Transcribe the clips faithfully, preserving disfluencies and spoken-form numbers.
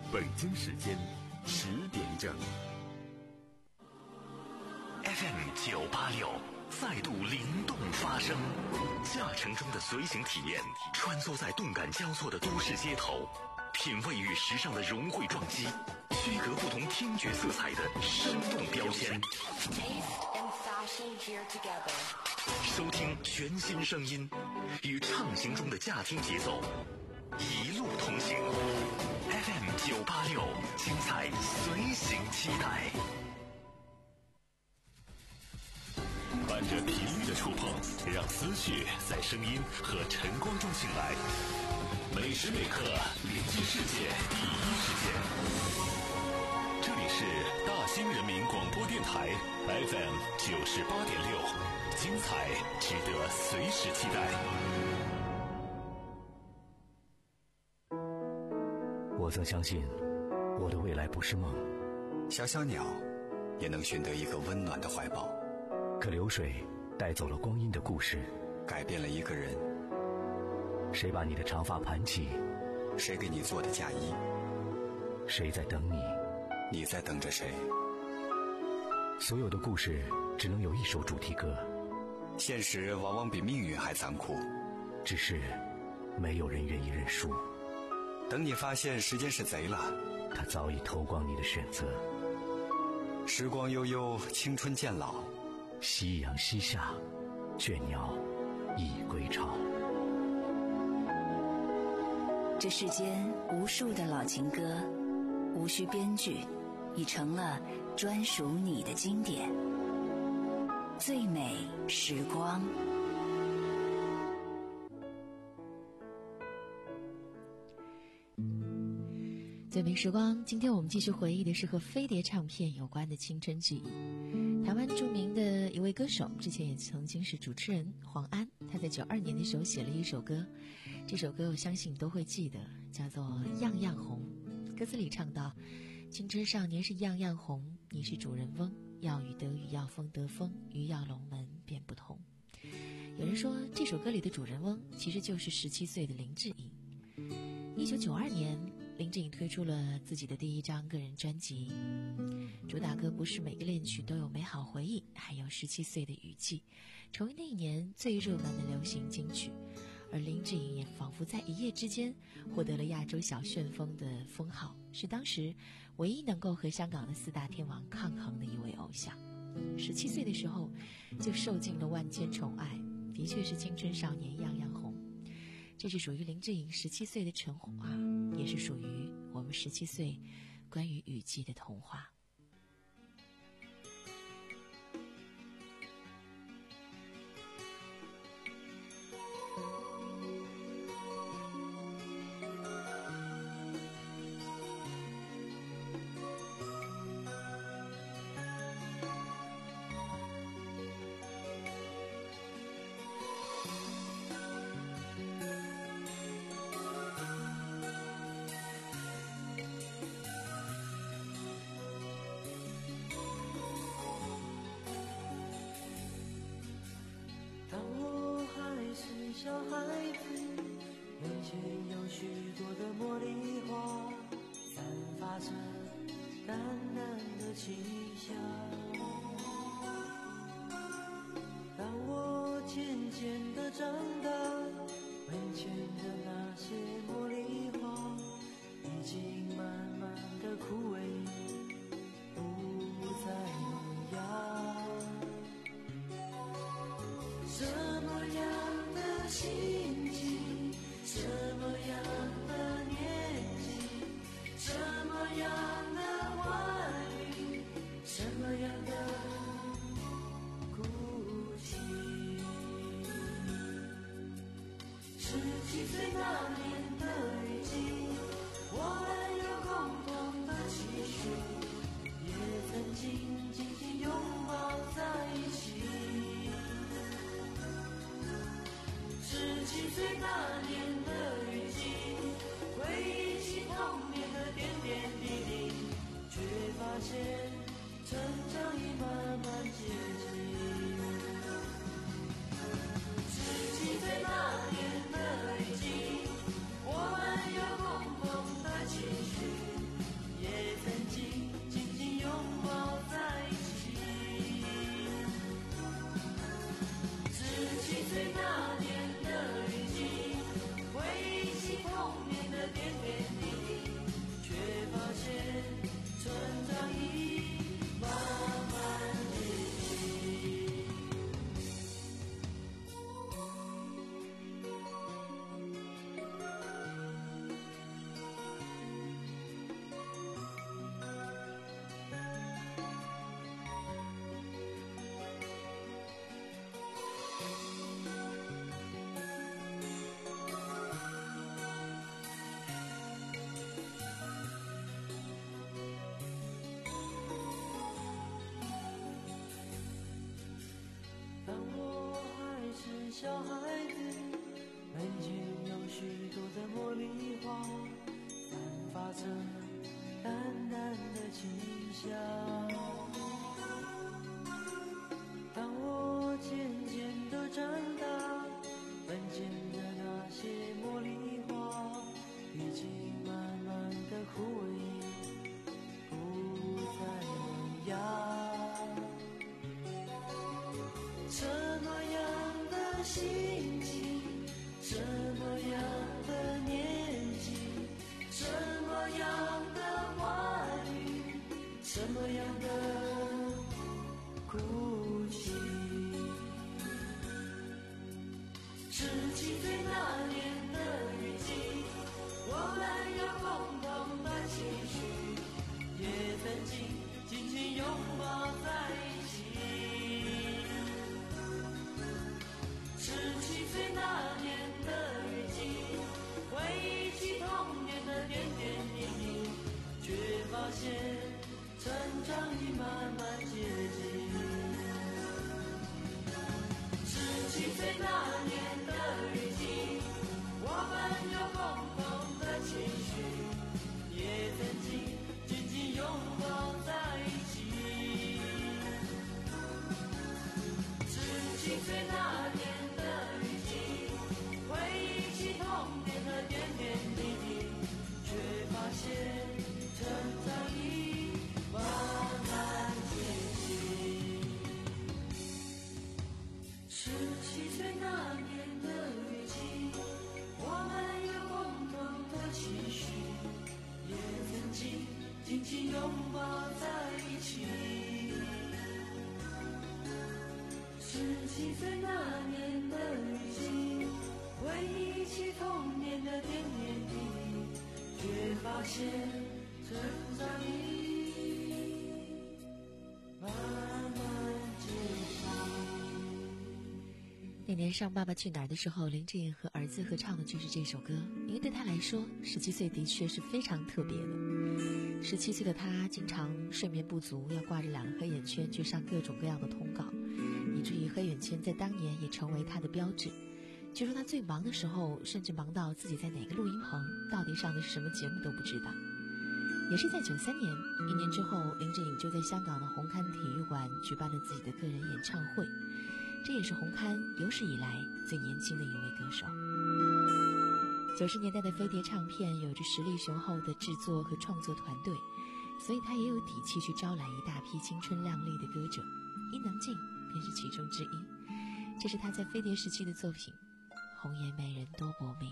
北京时间十点整。 F M 九八六再度灵动发声，驾乘中的随行体验，穿梭在动感交错的都市街头，品味与时尚的融汇撞击，区隔不同听觉色彩的生动标签。收听全新声音，与畅行中的驾听节奏，一路同行。F M 九八六，精彩随行期待。 伴着频率的触碰，让思绪在声音和晨光中醒来。每时每刻连接世界第一时间。这里是大兴人民广播电台 F M 九十八点六，精彩值得随时期待。 我曾相信，我的未来不是梦。 小小鸟也能寻得一个温暖的怀抱。 可流水带走了光阴的故事， 改变了一个人。 谁把你的长发盘起？ 谁给你做的嫁衣？ 谁在等你？ 你在等着谁？ 所有的故事只能有一首主题歌。 现实往往比命运还残酷， 只是没有人愿意认输。 等你发现时间是贼了， 他早已偷光你的选择。 时光悠悠，青春渐老， 夕阳西下，倦鸟已归巢。 这世间无数的老情歌，无需编剧，已成了专属你的经典。最美时光。 最美时光，今天我们继续回忆的是和飞碟唱片有关的青春记忆。台湾著名的一位歌手，之前也曾经是主持人黄安，他在九二年的时候写了一首歌，这首歌我相信你都会记得，叫做《样样红》。歌词里唱到：青春少年是样样红，你是主人翁，要雨得雨，要风得风，鱼跃龙门便不同。有人说这首歌里的主人翁其实就是十七岁的林志颖。一九九二年，林志颖推出了自己的第一张个人专辑，主打歌不是每个恋曲都有美好回忆，还有十七岁的雨季，成为那一年最热门的流行金曲。而林志颖也仿佛在一夜之间获得了亚洲小旋风的封号，是当时唯一能够和香港的四大天王抗衡的一位偶像。十七岁的时候就受尽了万千宠爱，的确是青春少年样样红。这是属于林志颖十七岁的神话，也是属于我们十七岁关于雨季的童话。 小孩子面前有许多的茉莉花，散发着淡淡的清香。当我渐渐地长大，门前的那些茉莉花已经慢慢地枯萎，不再萌芽。什么样的心情，什么样的年纪，什么样的欢愉，什么样的哭泣。十七小孩子，门前有许多的茉莉花，散发着淡淡的清香。当我渐渐地长大，门前的那些茉莉花已经慢慢地枯萎，不再萌芽。这么样的心情，这么样的年纪，这么样的话语，这么样的哭泣。十七岁那年的雨季，我们有共同的情绪，也曾经紧紧拥抱在一起。十七岁那年的雨季，回忆起童年的点点滴滴，却发现成长已慢慢接近。十七岁那年的雨季，我们有共同的情绪，也曾经紧紧拥抱在一起。十七岁那年的雨季，回忆起童年的点点滴滴，却发现成长已慢慢接近。十七岁那年的雨季，我们有共同的期许，也曾经紧紧拥抱在一起。十七岁那年的雨季，回忆起童年的点点滴滴，却发现成长已慢慢接近。 那年上《爸爸去哪儿》的时候，林志颖和儿子合唱的就是这首歌，因为对他来说，十七岁的确是非常特别的。十七岁的他经常睡眠不足，要挂着两个黑眼圈去上各种各样的通告，以至于黑眼圈在当年也成为他的标志。据说他最忙的时候，甚至忙到自己在哪个录音棚到底上的是什么节目都不知道。也是在九三年，一年之后，林志颖就在香港的红磡体育馆举办了自己的个人演唱会，这也是红磡有史以来最年轻的一位歌手。九十年代的飞碟唱片有着实力雄厚的制作和创作团队，所以他也有底气去招揽一大批青春靓丽的歌者，伊能静便是其中之一。这是他在飞碟时期的作品《红颜美人多薄命》。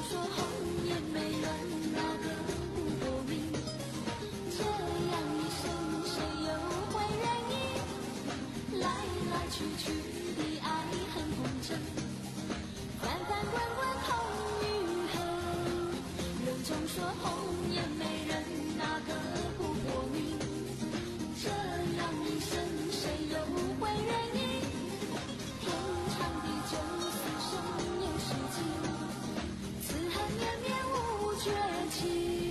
说红颜美人哪个不过命？这样一生谁又会愿意？来来去去的爱恨红尘，翻翻滚滚空与恨。人总说红颜美人哪个不过命？这样一生谁又会愿意？天长地久厮守有时尽，此恨绵绵无绝期。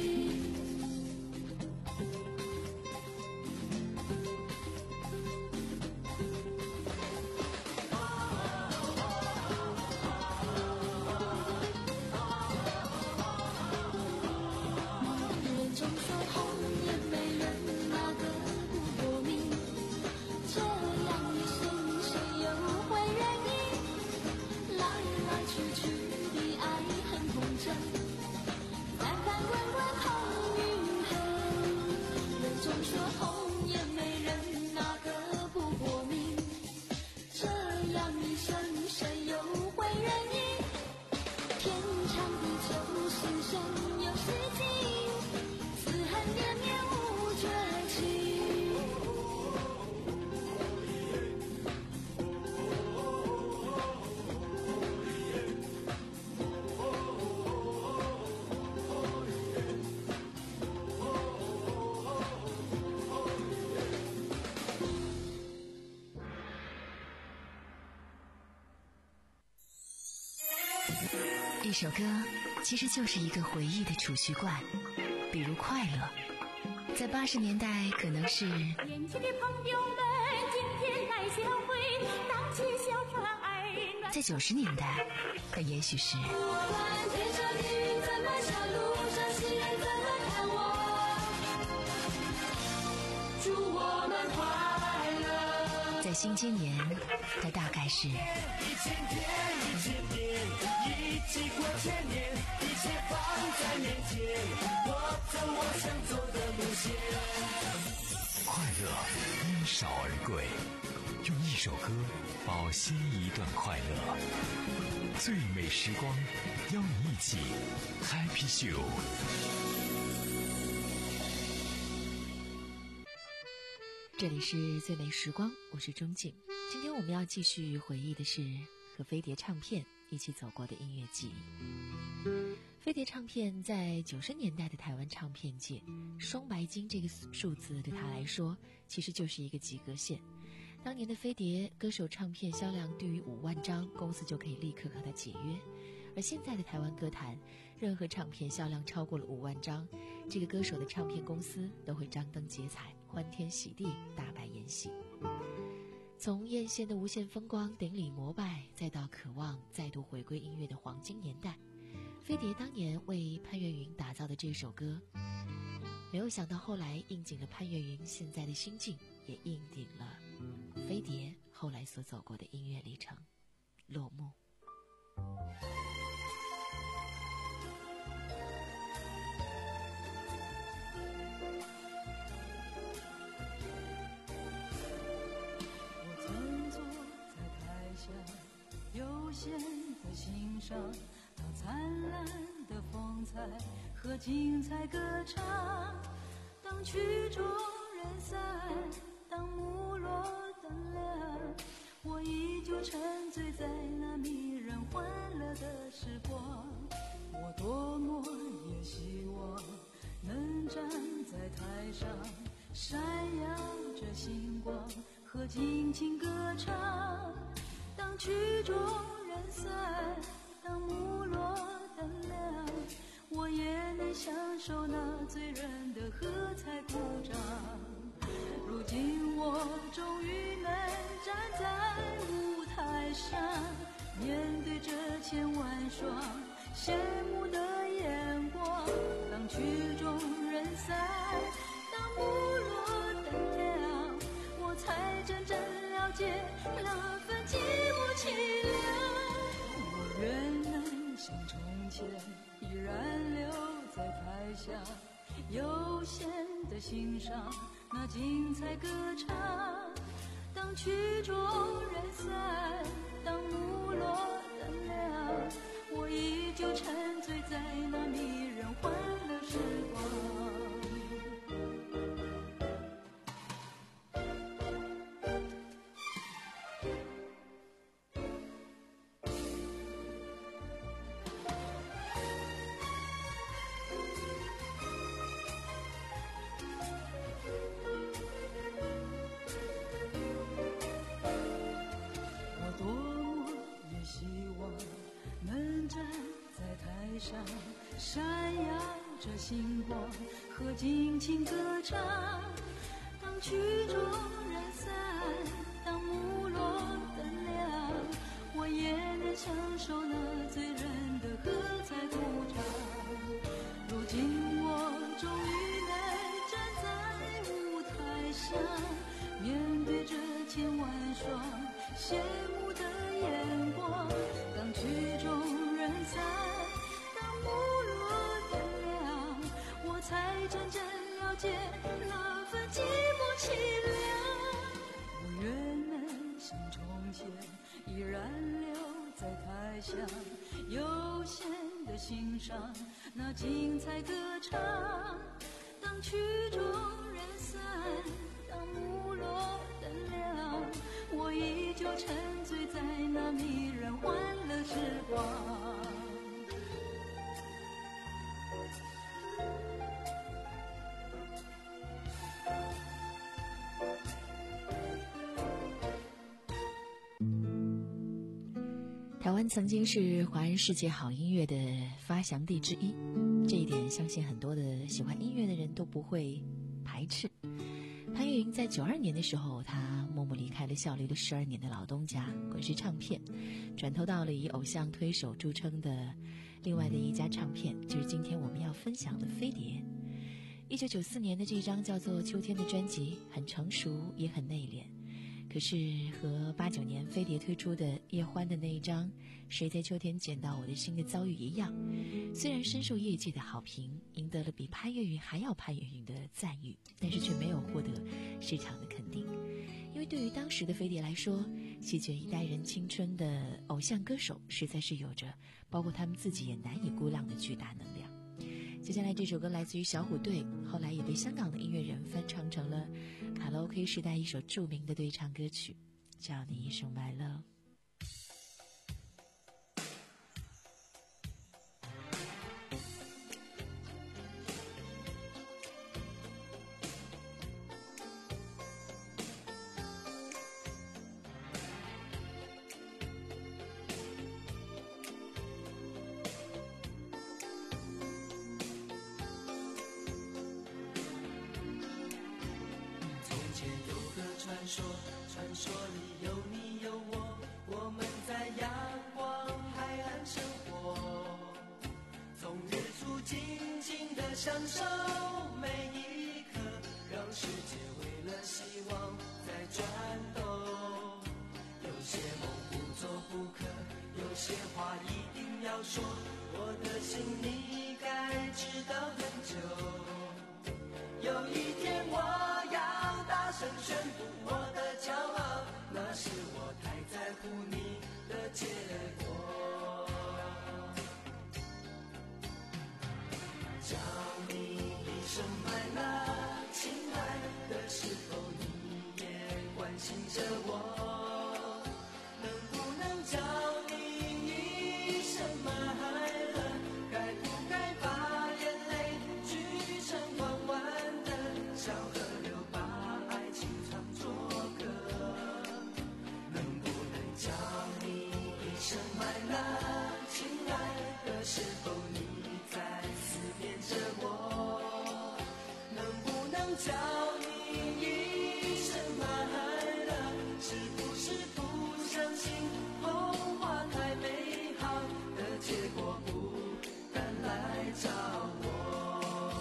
人总说红颜美人哪个不过命？这样一生谁又会愿意？来来去去的爱恨红尘，翻翻滚滚空与恨。人总说红颜美人哪个不过命？这样一生谁又会愿意？天长地久厮守有时尽，此恨绵绵无绝期。 一首歌其实就是一个回忆的储蓄罐，比如快乐，在八十年代可能是年轻的朋友们，今天来相会，荡起小船儿暖。 在九十年代可也许是我们天上的云怎么笑，路上行人怎么看我，祝我们快乐。 在新今年它大概是一千天一千年，一起过千年，一切放在面前，我走我想走的路线。 快乐因少而贵，用一首歌保鲜一段快乐。最美时光，邀你一起 Happy Show。 这里是最美时光，我是钟静。今天我们要继续回忆的是和飞碟唱片一起走过的音乐记忆。飞碟唱片在九十年代的台湾唱片界，双白金这个数字对他来说其实就是一个及格线。当年的飞碟歌手唱片销量低于五万张，公司就可以立刻和他解约。而现在的台湾歌坛，任何唱片销量超过了五万张，这个歌手的唱片公司都会张灯结彩，欢天喜地，大摆宴席。从艳羡的无限风光顶礼膜拜，再到渴望再度回归音乐的黄金年代，飞碟当年为潘越云打造的这首歌，没有想到后来应景了潘越云现在的心境，也应景了飞碟后来所走过的音乐历程。落幕。 悠闲的欣赏那灿烂的风采和精彩歌唱。当曲终人散，当幕落灯亮，我依旧沉醉在那迷人欢乐的时光。我多么也希望能站在台上，闪耀着星光和尽情歌唱。当曲终人散，当幕落灯亮，我也能享受那醉人的喝彩鼓掌。如今我终于能站在舞台上，面对这千万双羡慕的眼光。当曲终人散，当幕落灯亮，我才真正了解那份寂寞凄凉。我愿能像从前依然留在台下，悠闲地欣赏那精彩歌唱。当曲终人散，当幕落灯亮，我依旧沉醉在那迷人欢乐时光。闪耀着星光和尽情歌唱，当曲终人散，当幕落灯亮，我也能享受那醉人的喝彩鼓掌。如今我终于能站在舞台上，面对这千万双羡慕的眼光，当曲终人散，幕落灯亮，我才真正了解那份寂寞凄凉。我愿能像从前依然留在台下，悠闲地欣赏那精彩歌唱。当曲终人散，当幕落灯亮，我依旧沉醉在那迷人欢乐时光。 台湾曾经是华人世界好音乐的发祥地之一，这一点相信很多的喜欢音乐的人都不会排斥。潘越云在九二年的时候，他默默离开了效力了十二年的老东家滚石唱片，转投到了以偶像推手著称的另外的一家唱片，就是今天我们要分享的飞碟。一九九四年的这张叫做《秋天》的专辑很成熟也很内敛，可是和八九年飞碟推出的叶欢的那一张《谁在秋天捡到我的心》的遭遇一样，虽然深受业界的好评，赢得了比潘越云还要潘越云的赞誉，但是却没有获得市场的肯定。因为对于当时的飞碟来说，席卷一代人青春的偶像歌手实在是有着包括他们自己也难以估量的巨大能量。接下来这首歌来自于小虎队，后来也被香港的音乐人翻唱成了卡拉 OK 时代一首著名的对唱歌曲，叫你一声 My Love。 传说，传说里有你有我，我们在阳光海岸生活，从日出静静地享受每一刻，让世界为了希望在转动。有些梦不做不可，有些话一定要说，我的心你该知道很久。有一天我要大声宣布我的骄傲，那是我太在乎你的结果。叫你一声 My love， 亲爱的，是否你也关心着我？能不能叫你一声 My love， 该不该把眼泪聚成弯弯的小河流，把爱情唱作歌？能不能叫你一声 My love， 亲爱的，是否你在思念着我？能不能叫你一声 My love， 是不是不相信童话太美好的结果不敢来找我？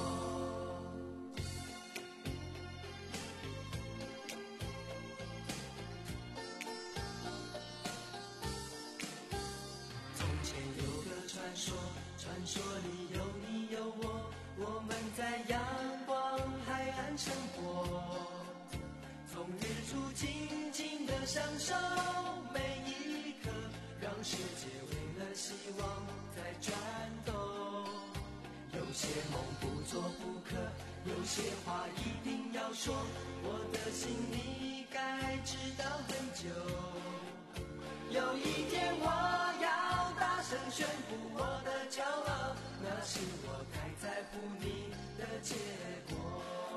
从前有个传说，传说里有你有我，我们在阳光海岸生活，从日出静静地享受每一刻，让世界为了的希望在转动。有些梦不做不可，有些话一定要说，我的心你该知道很久。有一天我要大声宣布我的骄傲，那是我太在乎你的结果。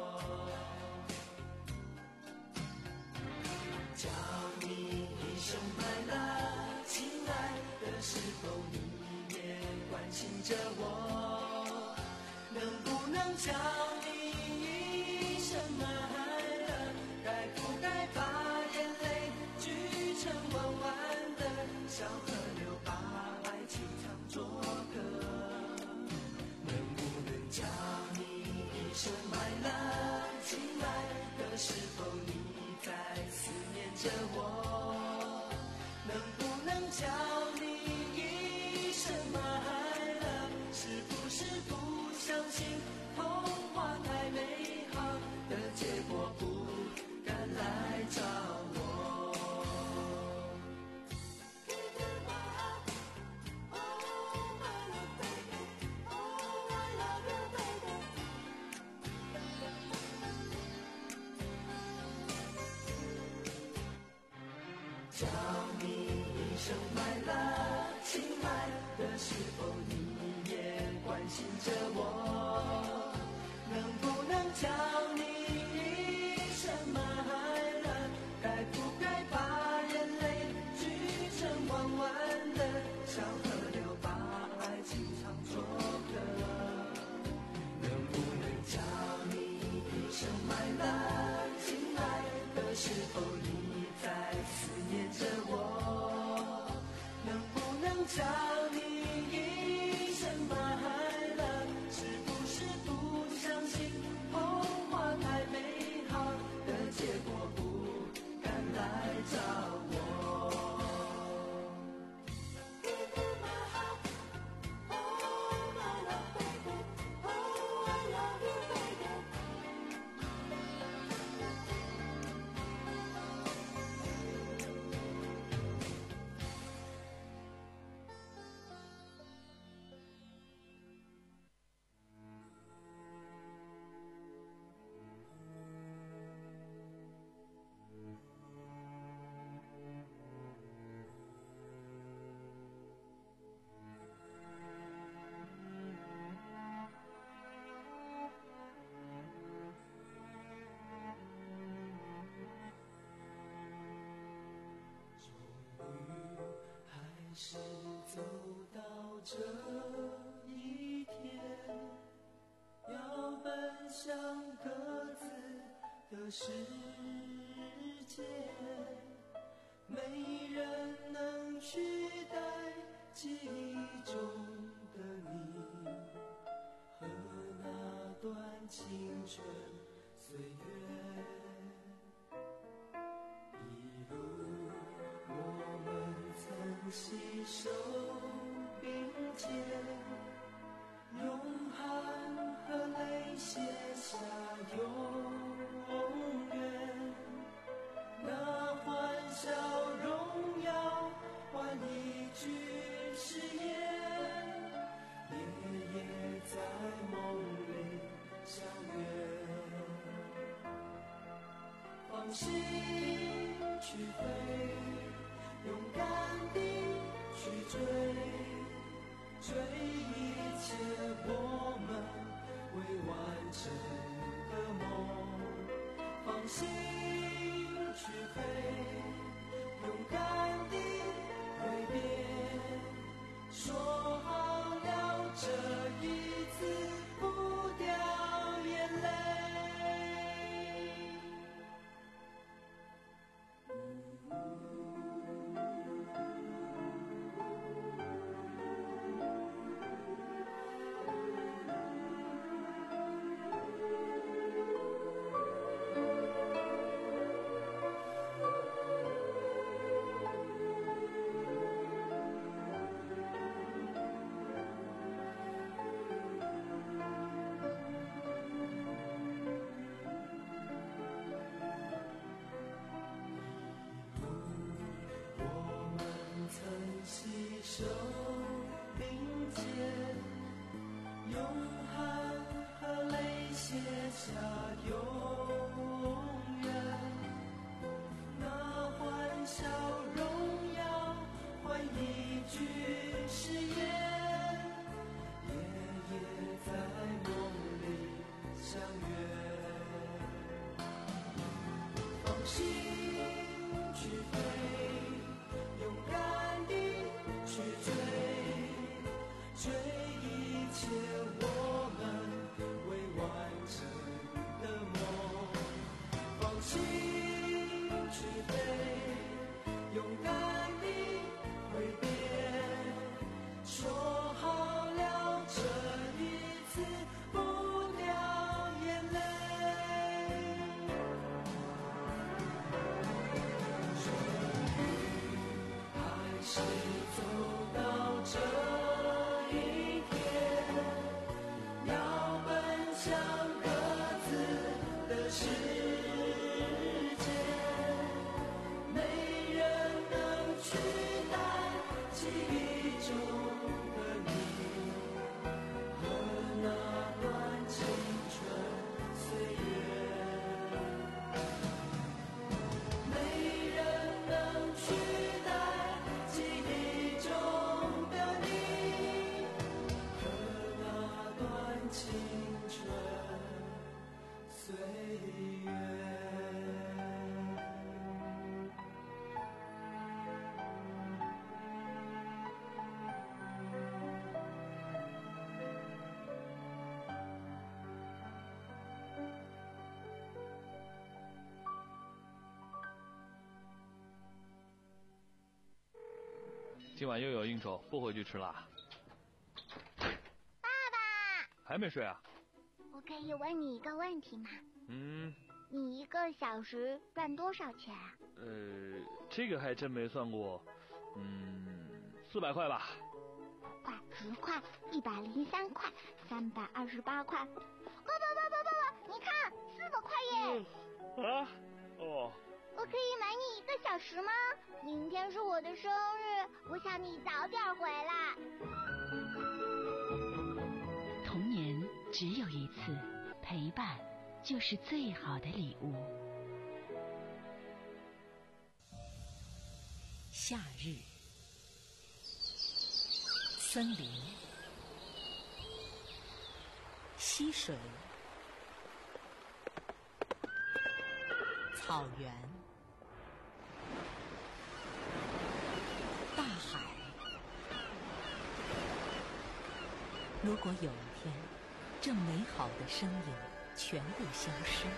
叫你一声my love，亲爱的，是否你也关心着我？能不能叫你一声my love，该不该把眼泪聚成弯弯的小河流，把爱情唱作歌？能不能叫你一声my love，亲爱的，是否你在思念着我？能不能叫你一声my love，是不是不相信童话太美好的结果，不敢来找我？叫你一声my love，亲爱的，是否你也关心着我？能不能叫你一声my love，该不该把眼泪聚成弯弯的小河流，把爱情唱作歌？能不能叫你一声my love，亲爱的，是否你在思念着我？能不能叫你一声my love，是不是不相信童话太美好的结果，不敢来找我？是走到这一天，要奔向各自的世界，没人能取代记忆中的你和那段青春岁月。一路我们曾携手并肩，用汗和泪写下永远。那欢笑荣耀换一句誓言，夜夜在梦里相约。放心去飞，勇敢地去追，追一切我们未完成的梦。放心去飞，勇敢地挥别，说好了这一次不掉眼泪。 心去飞，勇敢地去追，追一切我们未完成的梦。放心去飞，勇敢地挥别，说好了这一次不掉眼泪。还是走到这一天，要奔向各自的世界，没人能取代记忆中的你和那段青春岁月，没人能取代记忆中的你和那段青春岁月。 今晚又有应酬，不回去吃啦。 爸爸， 还没睡啊？ 我可以问你一个问题吗？ 嗯。 你一个小时赚多少钱啊？ 呃，这个还真没算过。嗯，四百块吧。 五块、十块、一百零三块、三百二十八块。爸爸爸爸爸爸，你看，四百块耶！ 嗯、啊？哦。 我可以买你一个小时吗？明天是我的生日，我想你早点回来。 童年只有一次，陪伴就是最好的礼物。夏日，森林，溪水，草原，大海。如果有一天，这美好的声音全部消失，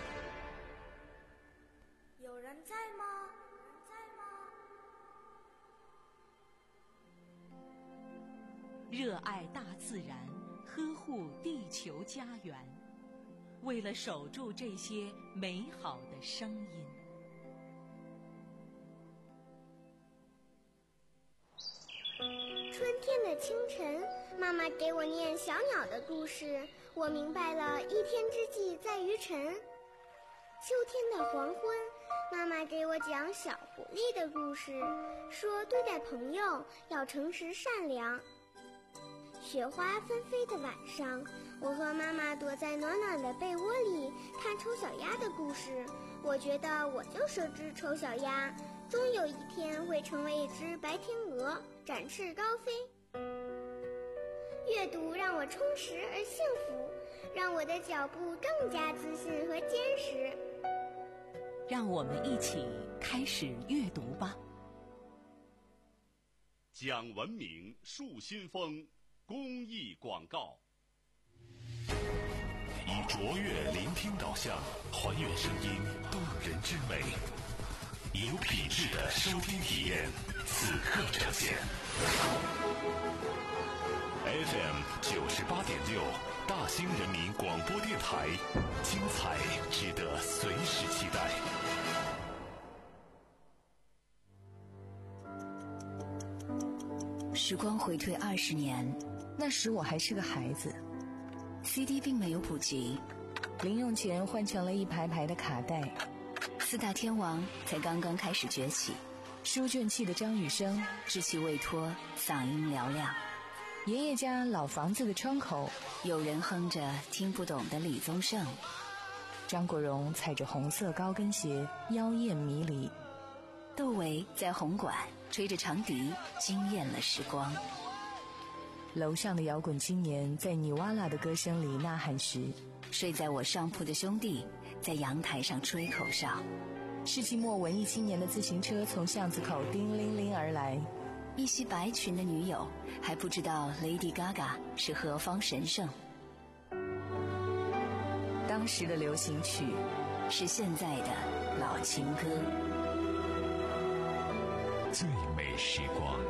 有人在吗？有人在吗？ 热爱大自然，呵护地球家园，为了守住这些美好的声音。 春天的清晨，妈妈给我念小鸟的故事，我明白了一天之计在于晨。秋天的黄昏，妈妈给我讲小狐狸的故事，说对待朋友要诚实善良。雪花纷飞的晚上，我和妈妈躲在暖暖的被窝里看丑小鸭的故事，我觉得我就是只丑小鸭，终有一天会成为一只白天鹅，展翅高飞。阅读让我充实而幸福，让我的脚步更加自信和坚实。 让我们一起开始阅读吧。 讲文明树新风公益广告。以卓越聆听导向，还原声音动人之美，有品质的收听体验，此刻呈现。F M 九十八点六，大兴人民广播电台，精彩值得随时期待。 时光回退二十年，那时我还是个孩子。C D 并没有普及，零用钱换成了一排排的卡带。四大天王才刚刚开始崛起，书卷气的张雨生稚气未脱，嗓音嘹亮。爷爷家老房子的窗口，有人哼着听不懂的李宗盛。张国荣踩着红色高跟鞋，妖艳迷离。窦唯在红馆吹着长笛，惊艳了时光。楼上的摇滚青年在尼瓦拉的歌声里呐喊时，睡在我上铺的兄弟在阳台上吹口哨。 世纪末文艺青年的自行车从巷子口叮铃铃而来， 一袭白裙的女友还不知道 Lady Gaga 是何方神圣。 当时的流行曲是现在的老情歌。 最美时光。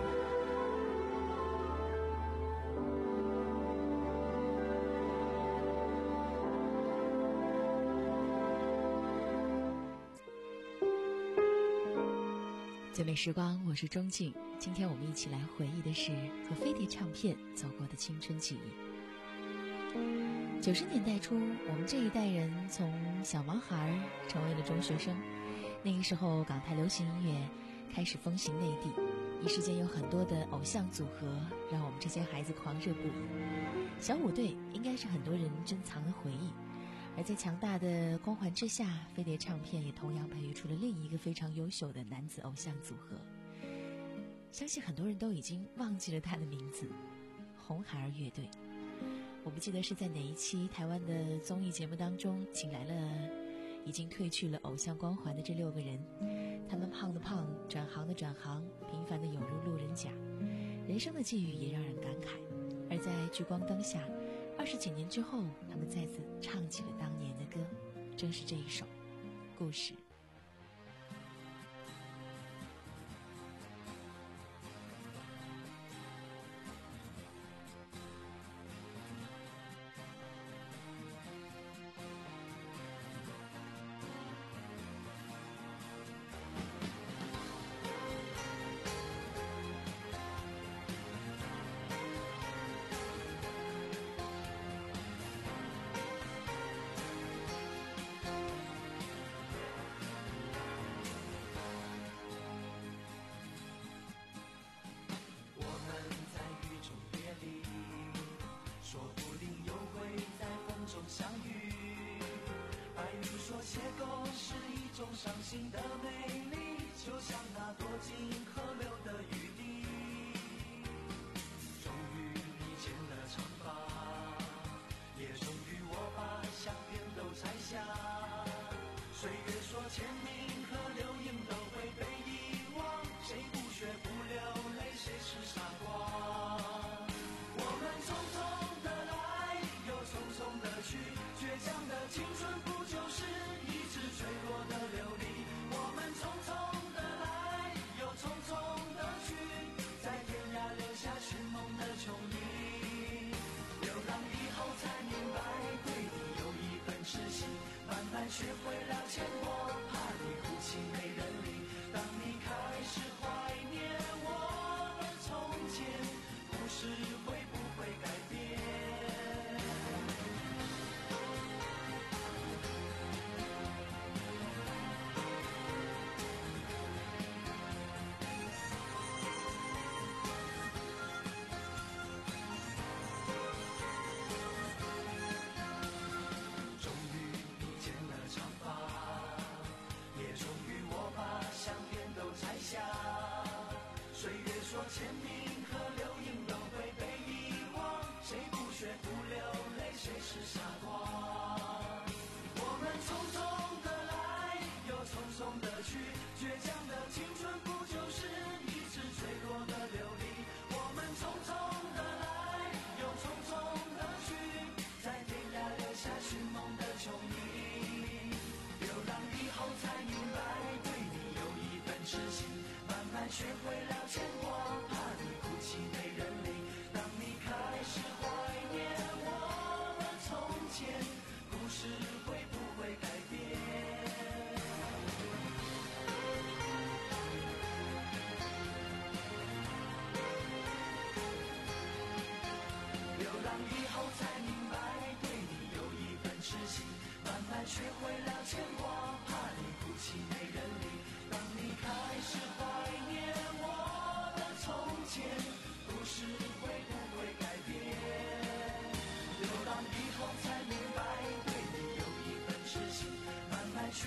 最美时光，我是钟静。今天我们一起来回忆的是和飞碟唱片走过的青春记忆。九十年代初，我们这一代人从小毛孩成为了中学生。那个时候，港台流行音乐开始风行内地，一时间有很多的偶像组合，让我们这些孩子狂热不已。小虎队应该是很多人珍藏的回忆。而在强大的光环之下，飞碟唱片也同样培育出了另一个非常优秀的男子偶像组合。相信很多人都已经忘记了他的名字——红孩儿乐队。我不记得是在哪一期台湾的综艺节目当中，请来了已经褪去了偶像光环的这六个人。他们胖的胖，转行的转行，平凡的有如路人甲，人生的际遇也让人感慨。而在聚光灯下，二十几年之后，他们再次唱起了当年的歌，正是这一首《故事》。 伤心的美丽，就像那躲进河流的雨滴。终于你剪了长发，也终于我把相片都拆下。岁月说签名和留影都会被遗忘，谁不学不流泪，谁是傻瓜？我们匆匆的来，又匆匆的去，倔强的青春不就是一直坠落的流离？我们匆匆的来，又匆匆的去，在天涯留下寻梦的琼影。流浪以后才明白，对你有一份痴心，慢慢学会了牵挂，怕你哭泣没人理。当你开始怀念我们从前，故事会不会改变？岁月说签名和留影都会被遗忘，谁不学不流泪，谁是傻瓜？我们匆匆的来，又匆匆的去，倔强的青春不就是一直坠落的流离？我们匆匆的来，又匆匆的去，在天涯留下寻梦的琼影。流浪以后才明白，对你有一份痴心，慢慢学会了牵挂，怕你哭泣没人理。当你开始怀念我们从前，故事会不会改变？流浪以后才明白，对你有一份痴心，慢慢学会了牵挂，怕你哭泣没人理。当你开始怀念我们从前，故事会不会改变？流浪以后才明白，对你有一份痴心，慢慢学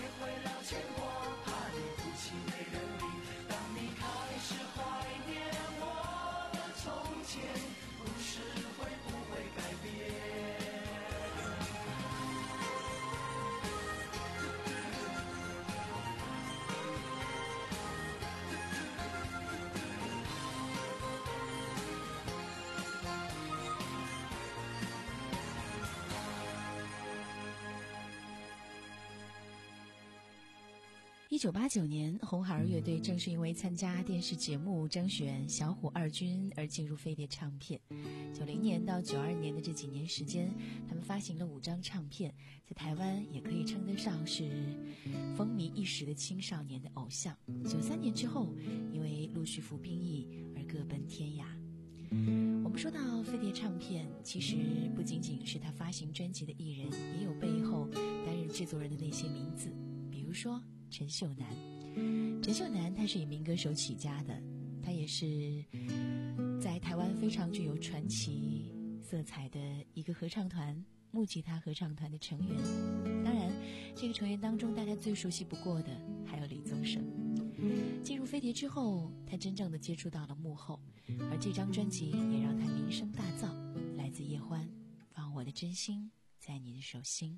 一九八九年，红孩儿乐队正是因为参加电视节目征选小虎二军而进入飞碟唱片。九零年到九二年的这几年时间，他们发行了五张唱片，在台湾也可以称得上是风靡一时的青少年的偶像。九三年之后，因为陆续服兵役而各奔天涯。我们说到飞碟唱片，其实不仅仅是他发行专辑的艺人，也有背后担任制作人的那些名字，比如说陈秀楠。陈秀楠他是以民歌手起家的，他也是在台湾非常具有传奇色彩的一个合唱团木吉他合唱团的成员。当然这个成员当中大家最熟悉不过的还有李宗盛。进入飞碟之后，他真正的接触到了幕后，而这张专辑也让他名声大噪。来自叶欢，放我的真心在你的手心。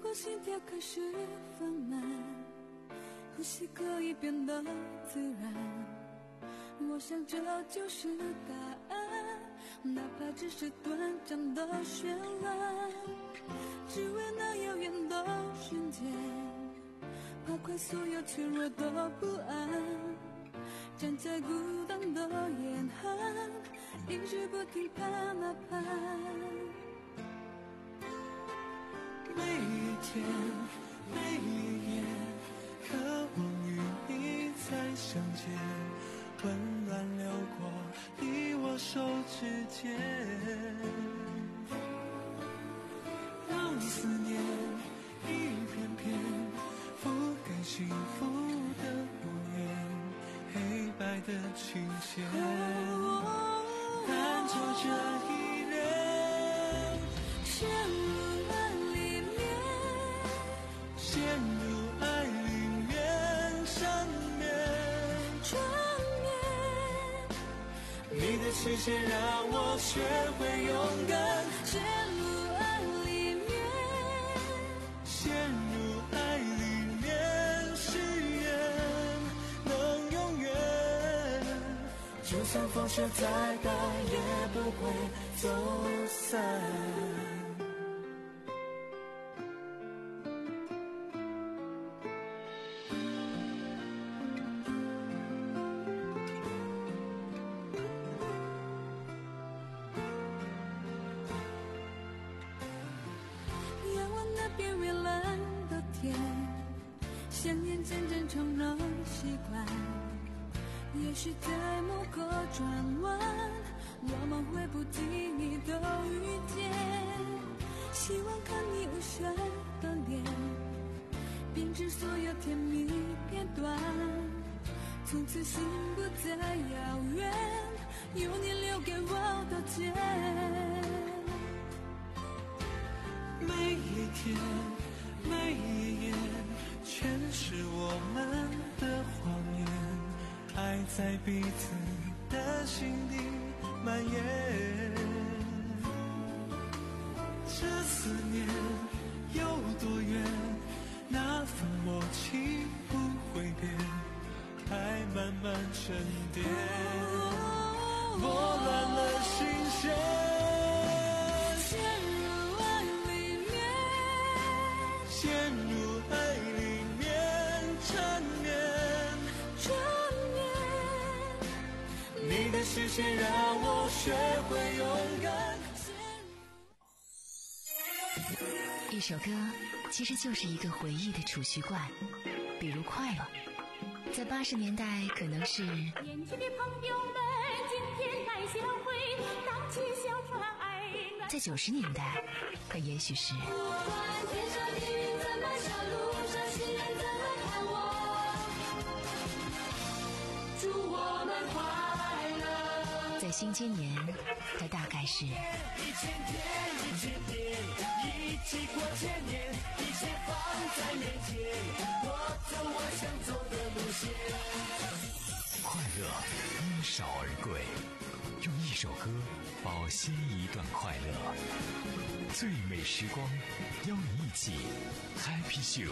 果心跳开始放慢，呼吸可以变得自然，我想这就是答案，哪怕只是短暂的绚烂，只为那遥远的瞬间，抛开所有脆弱的不安，站在孤单的严寒，一直不停盼啊盼。 每一天，每一夜，渴望与你再相见，温暖流过你我手指间，让思念一片片覆盖幸福的无言，黑白的琴弦，弹奏这一人， 陷入爱里面， 陷入爱里面，缠绵， 缠绵， 你的视线让我学会勇敢， 陷入爱里面， 陷入爱里面，誓言能永远，就算风雪再大也不会走散。 仰望那边蔚蓝的天，想念渐渐成了习惯，也许在某个转弯，我们会不经意的遇见，希望看你无邪的脸，编织所有甜蜜片段，从此心不再遥远，有你留给我的茧。 每一天，每一夜，全是我们的谎言，爱在彼此的心底蔓延。这思念有多远，那份默契不会变，爱慢慢沉淀，拨乱了心弦。陷入爱里面，缠绵， 缠绵， 你的视线让我学会勇敢。 一首歌其实就是一个回忆的储蓄罐，比如快乐，在八十年代可能是年轻的朋友们今天来相会，荡起小船爱暖， 在九十年代可也许是不管天上的云怎么笑，路上行人怎么看我，祝我们快乐。 在新今年它大概是一千天一千年，一起过千年，一切放在眼前，我走我想走的路线。 快乐因少而贵，用一首歌保鲜一段快乐。最美时光，邀你一起 Happy Show。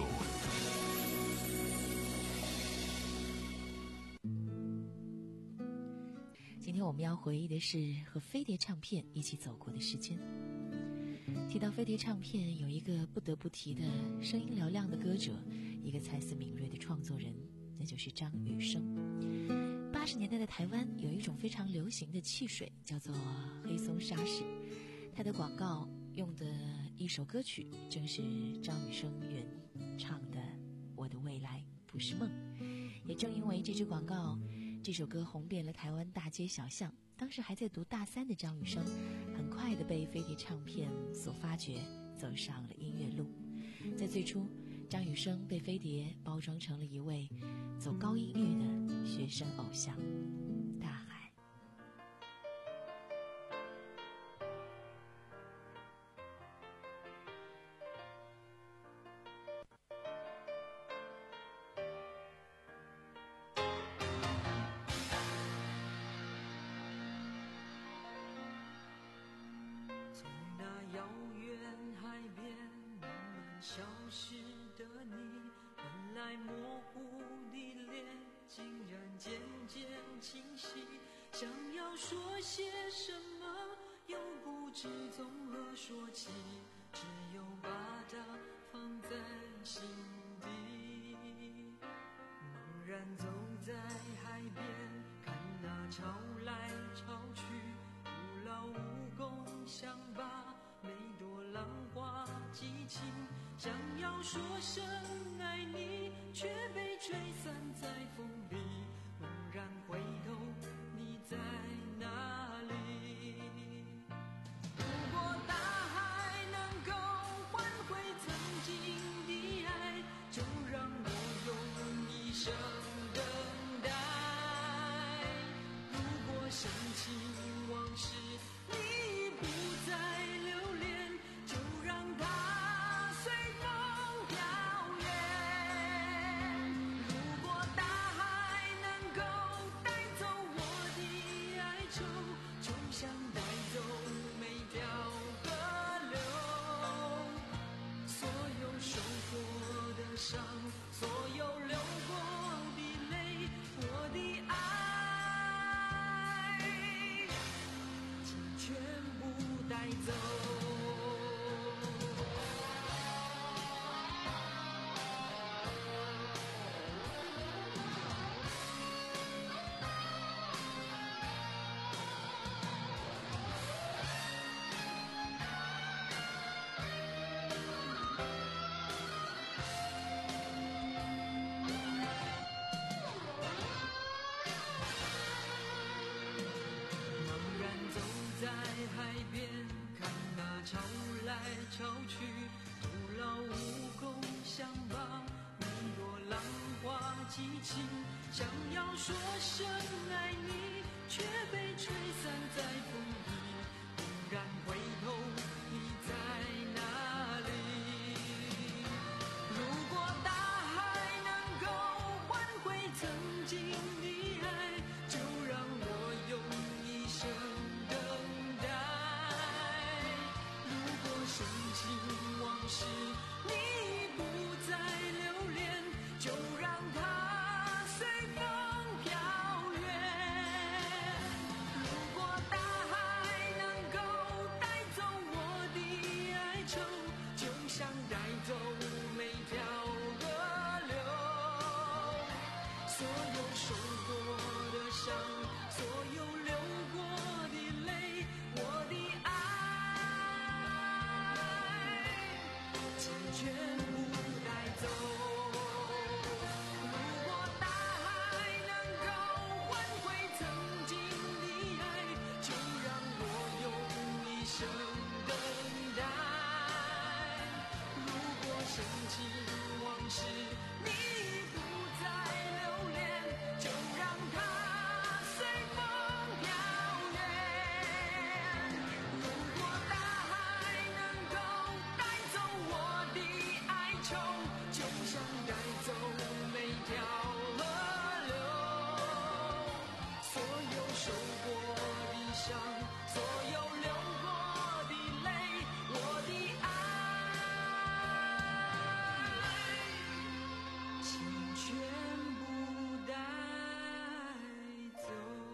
今天我们要回忆的是和飞碟唱片一起走过的时间。提到飞碟唱片，有一个不得不提的声音嘹亮的歌者，一个才思敏锐的创作人，那就是张雨生。八十年代的台湾有一种非常流行的汽水，叫做黑松沙士。它的广告用的一首歌曲，正是张雨生原唱的《我的未来不是梦》。也正因为这支广告，这首歌红遍了台湾大街小巷。当时还在读大三的张雨生，很快的被飞碟唱片所发掘，走上了音乐路。在最初，张雨生被飞碟包装成了一位走高音域的学生偶像。大海， 从那遥远海边慢慢消失的你，本来模糊的脸竟然渐渐清晰，想要说些什么又不知从何说起，只有把它放在心底。茫然走在海边，看那潮来潮去，徒劳无功，想把每朵浪花记清，想要说声爱你，却被吹散在风里。猛然回头，你在哪里？如果大海能够换回曾经的爱，就让我用一生等待。如果深情往事你不再留恋，就让它随风飘远。如果大海能够带走我的哀愁，就像带走每条河流。所有受过的伤，所有流过的泪，我的爱请全部带走。海边看那潮来潮去，徒劳无功，想把每朵浪花记清，想要说声爱你，却被吹散在风里。突然回头，你在哪里？如果大海能够换回曾经的爱，就让我用一生深情往事你不再留恋，就让它随风飘远。如果大海能够带走我的哀愁，就像带走每条河流。所有受过的伤，所有流过的泪，我的爱全部带走。如果大海能够换回曾经的爱，就让我用一生等待。如果深情往事你不再留恋，就让它随风飘远。如果大海能够带走我的哀愁，就像带走每条河流。所有受过的伤，所有流过的泪，我的爱请全部带走。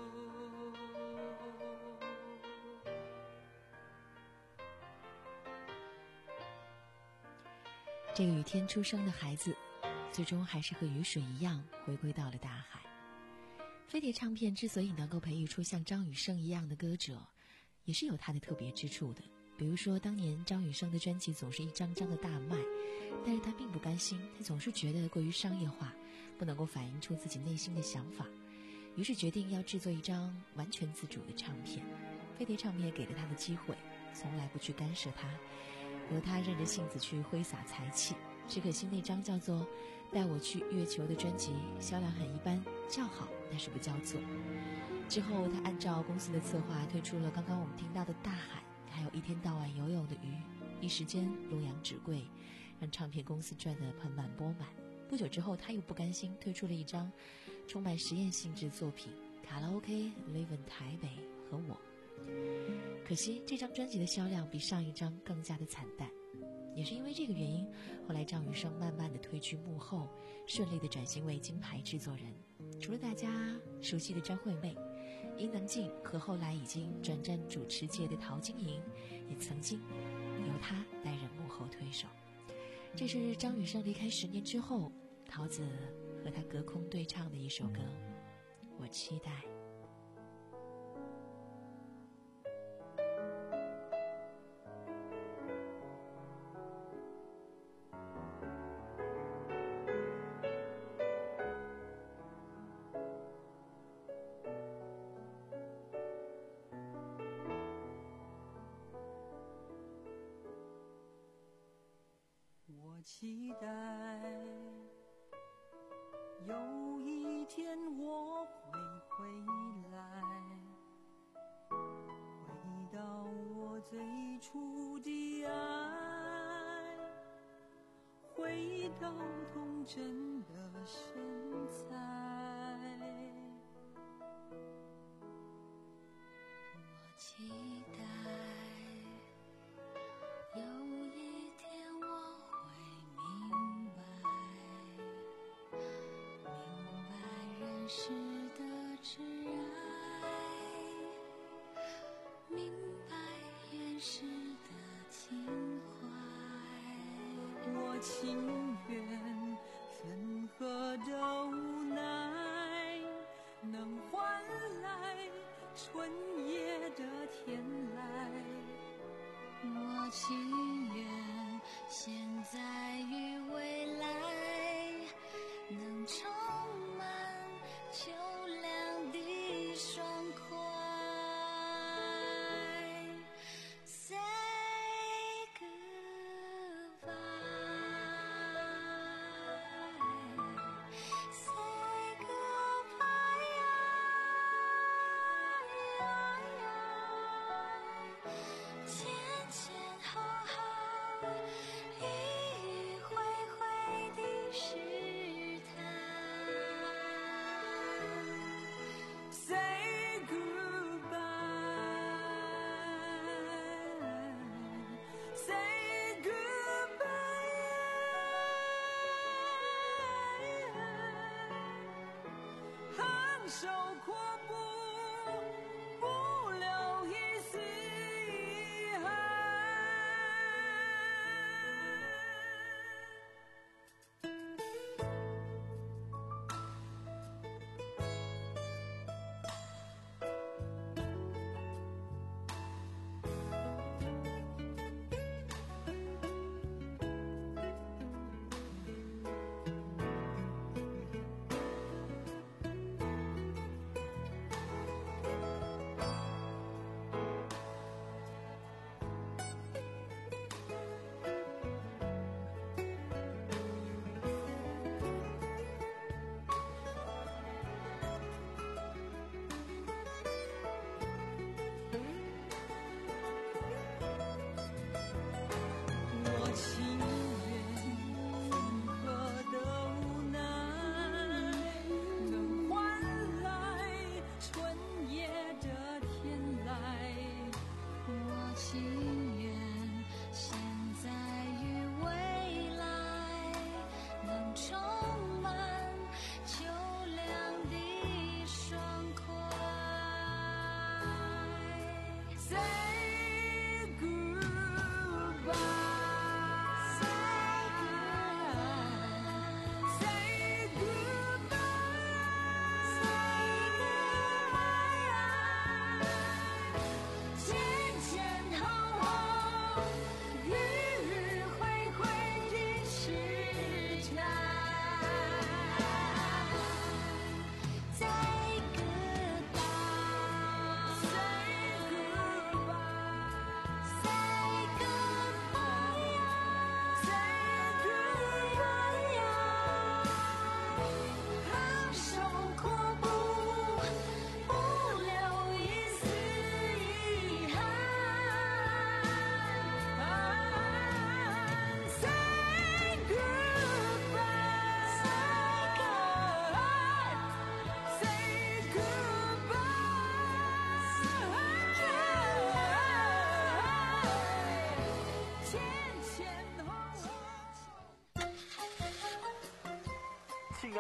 这个雨天出生的孩子，最终还是和雨水一样回归到了大海。飞碟唱片之所以能够培育出像张雨生一样的歌者，也是有它的特别之处的。比如说当年张雨生的专辑总是一张张的大卖，但是他并不甘心，他总是觉得过于商业化，不能够反映出自己内心的想法，于是决定要制作一张完全自主的唱片。飞碟唱片给了他的机会，从来不去干涉他，由他任着性子去挥洒才气。只可惜那张叫做《带我去月球》的专辑销量很一般，叫好但是不叫座。之后他按照公司的策划推出了刚刚我们听到的《大海》，还有一天到晚游泳的鱼，一时间龙阳纸贵，让唱片公司赚得盆满钵满。不久之后他又不甘心，推出了一张充满实验性质作品《卡拉 OK Live in 台北和我》。可惜这张专辑的销量比上一张更加的惨淡。 也是因为这个原因，后来张雨生慢慢的退居幕后，顺利的转型为金牌制作人。除了大家熟悉的张惠妹、伊能静和后来已经转战主持界的陶晶莹，也曾经由他担任幕后推手。这是张雨生离开十年之后，陶子和他隔空对唱的一首歌，我期待。 我期待有一天我会回来，回到我最初的爱，回到童真的身材。 我期待有一天我明白人世的挚爱，明白原始的情怀。 我情愿分合的无奈，能换来春夜的天籁。 我情愿现在与未来能充满秋凉的爽快。 Say goodbye, say goodbye, 前前后后，迂迂回回的试探。 Say goodbye, say goodbye, 昂首阔步，不留一丝遗憾。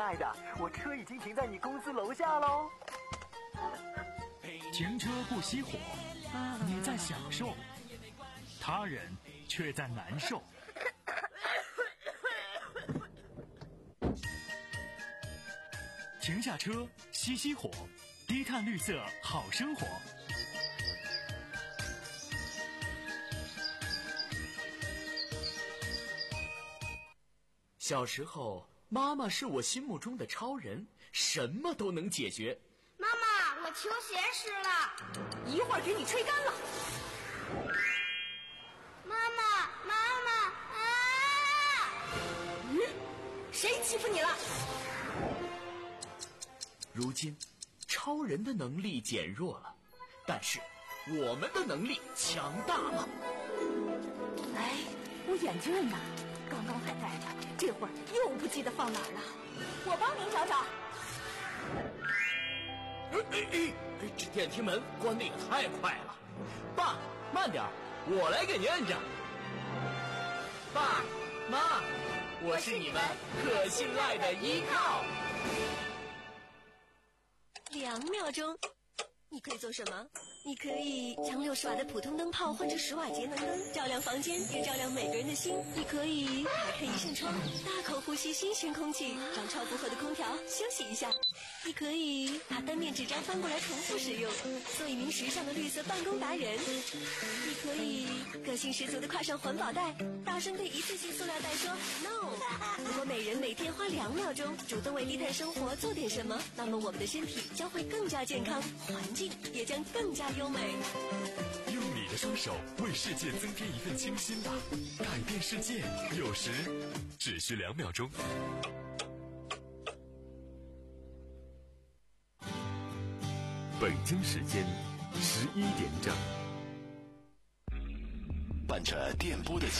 爱的，我车已经停在你公司楼下喽。 停车不熄火，你在享受，他人却在难受。停下车，熄熄火，低碳绿色好生活。 小时候，妈妈是我心目中的超人，什么都能解决。 妈妈，我球鞋湿了， 一会儿给你吹干了。 妈妈，妈妈啊！ 嗯，谁欺负你了？ 如今，超人的能力减弱了，但是我们的能力强大了。 哎，我眼镜呢？刚刚还戴着，这会儿又不记得放哪儿了。我帮您找找。 哎哎哎！这电梯门关得也太快了。爸，慢点，我来给您摁着。爸妈，我是你们可信赖的依靠。 两秒钟，你可以做什么？你可以将六十瓦的普通灯泡换成十瓦节能灯，照亮房间，也照亮每个人的心。你可以打开一扇窗，大口呼吸新鲜空气，让超负荷的空调休息一下。你可以把单面纸张翻过来重复使用，做一名时尚的绿色办公达人。你可以个性十足的挎上环保袋，大声对一次性塑料袋说 no。 如果每人每天花两秒钟主动为低碳生活做点什么，那么我们的身体将会更加健康，环境也将更加优美。 用你的双手为世界增添一份清新吧，改变世界有时只需两秒钟。 北京时间十一点整， 伴着电波的